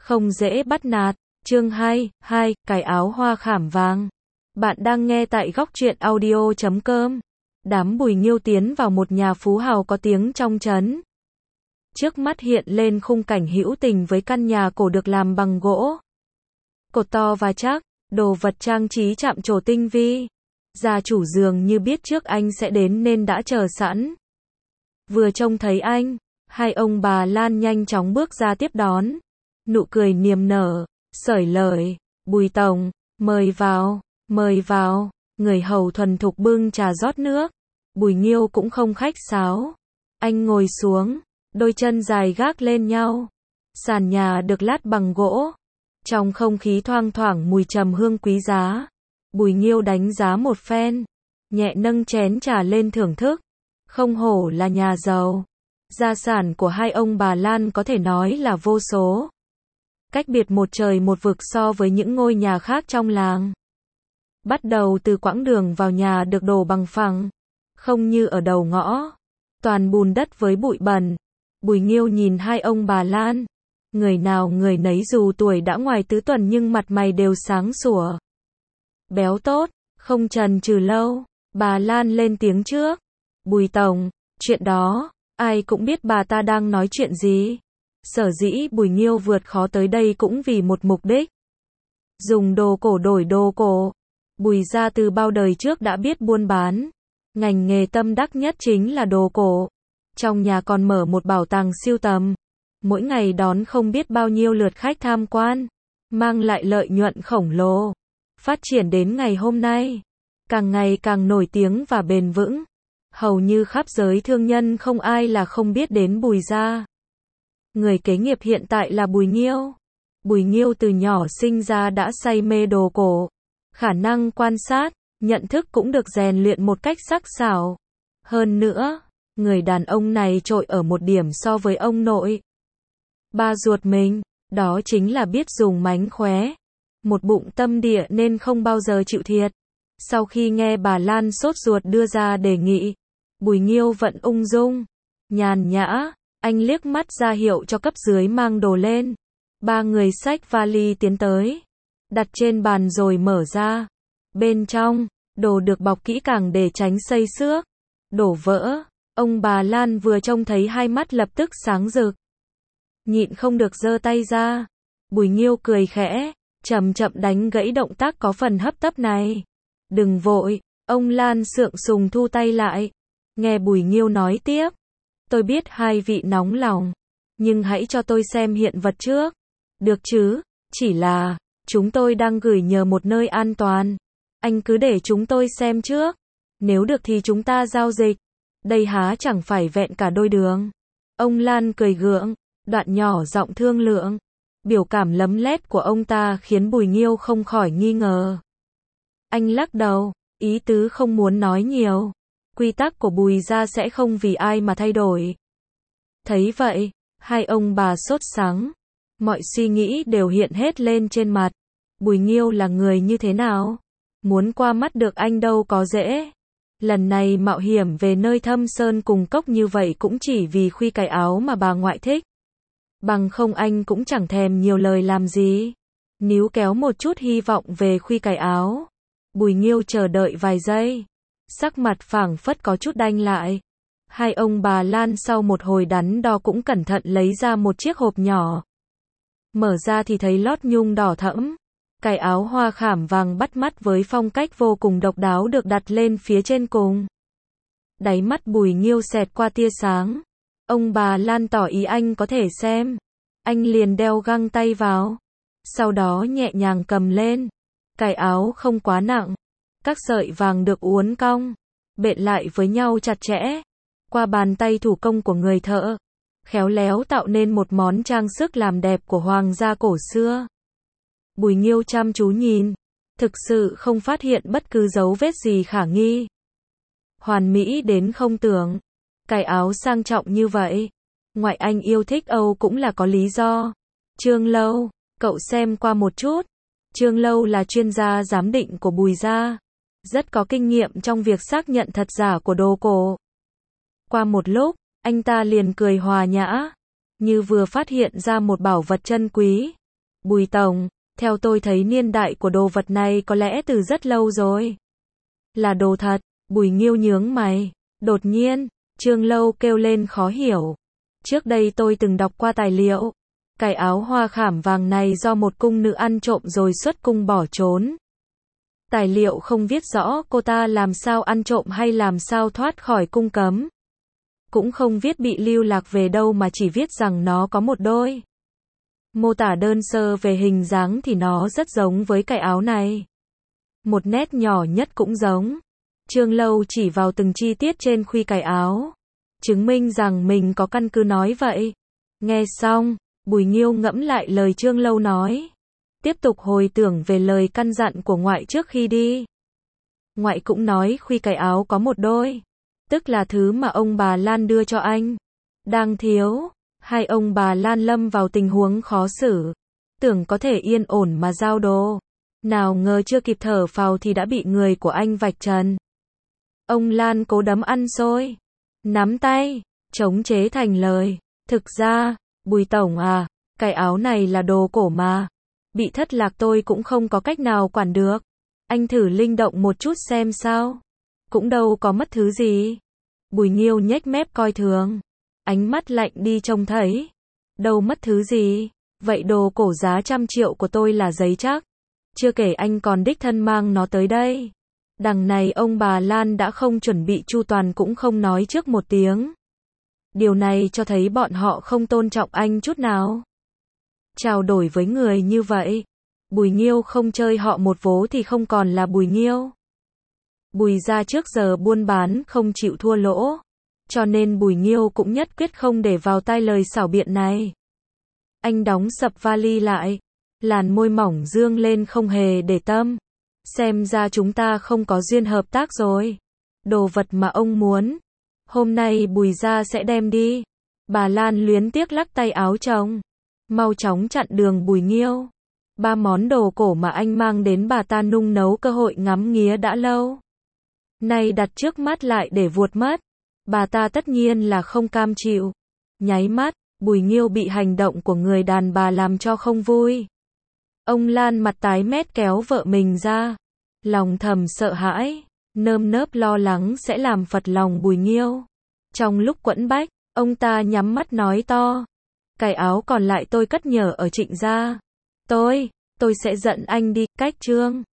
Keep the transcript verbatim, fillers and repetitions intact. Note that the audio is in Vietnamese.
không dễ bắt nạt. Chương hai, hai, cái áo hoa khảm vàng. Bạn đang nghe tại góc truyện audio chấm com. Đám Bùi Nghiêu tiến vào một nhà phú hào có tiếng trong trấn. Trước mắt hiện lên khung cảnh hữu tình với căn nhà cổ được làm bằng gỗ. Cột to và chắc, đồ vật trang trí chạm trổ tinh vi. Gia chủ dường như biết trước anh sẽ đến nên đã chờ sẵn. Vừa trông thấy anh, hai ông bà Lan nhanh chóng bước ra tiếp đón. Nụ cười niềm nở, sởi lời, Bùi tổng, mời vào, mời vào. Người hầu thuần thục bưng trà rót nước. Bùi Nghiêu cũng không khách sáo. Anh ngồi xuống, đôi chân dài gác lên nhau. Sàn nhà được lát bằng gỗ. Trong không khí thoang thoảng mùi trầm hương quý giá. Bùi Nghiêu đánh giá một phen, nhẹ nâng chén trà lên thưởng thức. Không hổ là nhà giàu. Gia sản của hai ông bà Lan có thể nói là vô số. Cách biệt một trời một vực so với những ngôi nhà khác trong làng. Bắt đầu từ quãng đường vào nhà được đổ bằng phẳng, không như ở đầu ngõ, toàn bùn đất với bụi bẩn. Bùi Nghiêu nhìn hai ông bà Lan, người nào người nấy dù tuổi đã ngoài tứ tuần nhưng mặt mày đều sáng sủa, béo tốt, không chần chừ lâu. Bà Lan lên tiếng trước. Bùi tổng, chuyện đó, ai cũng biết bà ta đang nói chuyện gì. Sở dĩ Bùi Nghiêu vượt khó tới đây cũng vì một mục đích. Dùng đồ cổ đổi đồ cổ. Bùi gia từ bao đời trước đã biết buôn bán. Ngành nghề tâm đắc nhất chính là đồ cổ. Trong nhà còn mở một bảo tàng sưu tầm. Mỗi ngày đón không biết bao nhiêu lượt khách tham quan. Mang lại lợi nhuận khổng lồ. Phát triển đến ngày hôm nay. Càng ngày càng nổi tiếng và bền vững. Hầu như khắp giới thương nhân không ai là không biết đến Bùi gia. Người kế nghiệp hiện tại là Bùi Nghiêu. Bùi Nghiêu từ nhỏ sinh ra đã say mê đồ cổ. Khả năng quan sát, nhận thức cũng được rèn luyện một cách sắc sảo. Hơn nữa, người đàn ông này trội ở một điểm so với ông nội ba ruột mình, đó chính là biết dùng mánh khóe. Một bụng tâm địa nên không bao giờ chịu thiệt. Sau khi nghe bà Lan sốt ruột đưa ra đề nghị, Bùi Nghiêu vẫn ung dung, nhàn nhã. Anh liếc mắt ra hiệu cho cấp dưới mang đồ lên. Ba người xách vali tiến tới, đặt trên bàn rồi mở ra. Bên trong, đồ được bọc kỹ càng để tránh xây xước, đổ vỡ. Ông bà Lan vừa trông thấy hai mắt lập tức sáng rực, nhịn không được giơ tay ra. Bùi Nghiêu cười khẽ, chậm chậm đánh gãy động tác có phần hấp tấp này. Đừng vội. Ông Lan sượng sùng thu tay lại. Nghe Bùi Nghiêu nói tiếp. Tôi biết hai vị nóng lòng, nhưng hãy cho tôi xem hiện vật trước. Được chứ? Chỉ là, chúng tôi đang gửi nhờ một nơi an toàn. Anh cứ để chúng tôi xem trước. Nếu được thì chúng ta giao dịch. Đây há chẳng phải vẹn cả đôi đường. Ông Lan cười gượng, đoạn nhỏ giọng thương lượng. Biểu cảm lấm lét của ông ta khiến Bùi Nghiêu không khỏi nghi ngờ. Anh lắc đầu, ý tứ không muốn nói nhiều. Quy tắc của Bùi gia sẽ không vì ai mà thay đổi. Thấy vậy, hai ông bà sốt sắng. Mọi suy nghĩ đều hiện hết lên trên mặt. Bùi Nghiêu là người như thế nào? Muốn qua mắt được anh đâu có dễ. Lần này mạo hiểm về nơi thâm sơn cùng cốc như vậy cũng chỉ vì khuy cái áo mà bà ngoại thích. Bằng không anh cũng chẳng thèm nhiều lời làm gì. Níu kéo một chút hy vọng về khuy cái áo. Bùi Nghiêu chờ đợi vài giây. Sắc mặt phảng phất có chút đanh lại. Hai ông bà Lan sau một hồi đắn đo cũng cẩn thận lấy ra một chiếc hộp nhỏ. Mở ra thì thấy lót nhung đỏ thẫm. Cái áo hoa khảm vàng bắt mắt với phong cách vô cùng độc đáo được đặt lên phía trên cùng. Đáy mắt Bùi Nghiêu xẹt qua tia sáng. Ông bà Lan tỏ ý anh có thể xem. Anh liền đeo găng tay vào. Sau đó nhẹ nhàng cầm lên. Cái áo không quá nặng. Các sợi vàng được uốn cong, bện lại với nhau chặt chẽ. Qua bàn tay thủ công của người thợ, khéo léo tạo nên một món trang sức làm đẹp của hoàng gia cổ xưa. Bùi Nghiêu chăm chú nhìn, thực sự không phát hiện bất cứ dấu vết gì khả nghi. Hoàn mỹ đến không tưởng. Cái áo sang trọng như vậy, ngoại anh yêu thích Âu cũng là có lý do. Trương Lâu, cậu xem qua một chút. Trương Lâu là chuyên gia giám định của Bùi gia, rất có kinh nghiệm trong việc xác nhận thật giả của đồ cổ. Qua một lúc, anh ta liền cười hòa nhã, như vừa phát hiện ra một bảo vật chân quý. Bùi tổng, theo tôi thấy niên đại của đồ vật này có lẽ từ rất lâu rồi. Là đồ thật, Bùi Nghiêu nhướng mày. Đột nhiên, Trương Lâu kêu lên khó hiểu. Trước đây tôi từng đọc qua tài liệu. Cái áo hoa khảm vàng này do một cung nữ ăn trộm rồi xuất cung bỏ trốn. Tài liệu không viết rõ cô ta làm sao ăn trộm hay làm sao thoát khỏi cung cấm. Cũng không viết bị lưu lạc về đâu mà chỉ viết rằng nó có một đôi. Mô tả đơn sơ về hình dáng thì nó rất giống với cái áo này. Một nét nhỏ nhất cũng giống. Trương Lâu chỉ vào từng chi tiết trên khuy cái áo, chứng minh rằng mình có căn cứ nói vậy. Nghe xong, Bùi Nghiêu ngẫm lại lời Trương Lâu nói. Tiếp tục hồi tưởng về lời căn dặn của ngoại trước khi đi. Ngoại cũng nói khuy cái áo có một đôi. Tức là thứ mà ông bà Lan đưa cho anh. Đang thiếu. Hai ông bà Lan lâm vào tình huống khó xử. Tưởng có thể yên ổn mà giao đồ. Nào ngờ chưa kịp thở phào thì đã bị người của anh vạch trần. Ông Lan cố đấm ăn xôi. Nắm tay. Chống chế thành lời. Thực ra, Bùi tổng à, cái áo này là đồ cổ mà. Bị thất lạc tôi cũng không có cách nào quản được. Anh thử linh động một chút xem sao. Cũng đâu có mất thứ gì. Bùi Nghiêu nhếch mép coi thường. Ánh mắt lạnh đi trông thấy. Đâu mất thứ gì. Vậy đồ cổ giá trăm triệu của tôi là giấy chắc. Chưa kể anh còn đích thân mang nó tới đây. Đằng này ông bà Lan đã không chuẩn bị chu toàn cũng không nói trước một tiếng. Điều này cho thấy bọn họ không tôn trọng anh chút nào. Trao đổi với người như vậy, Bùi Nghiêu không chơi họ một vố thì không còn là Bùi Nghiêu. Bùi gia trước giờ buôn bán không chịu thua lỗ, cho nên Bùi Nghiêu cũng nhất quyết không để vào tai lời xảo biện này. Anh đóng sập vali lại, làn môi mỏng dương lên không hề để tâm. Xem ra chúng ta không có duyên hợp tác rồi. Đồ vật mà ông muốn, hôm nay Bùi gia sẽ đem đi. Bà Lan luyến tiếc lắc tay áo chồng. Mau chóng chặn đường Bùi Nghiêu. Ba món đồ cổ mà anh mang đến bà ta nung nấu cơ hội ngắm nghía đã lâu. Nay đặt trước mắt lại để vuột mất. Bà ta tất nhiên là không cam chịu. Nháy mắt, Bùi Nghiêu bị hành động của người đàn bà làm cho không vui. Ông Lan mặt tái mét kéo vợ mình ra. Lòng thầm sợ hãi, nơm nớp lo lắng sẽ làm phật lòng Bùi Nghiêu. Trong lúc quẫn bách, ông ta nhắm mắt nói to. Cái áo còn lại tôi cất nhờ ở Trịnh gia. Tôi, tôi sẽ dẫn anh đi, cách Trương.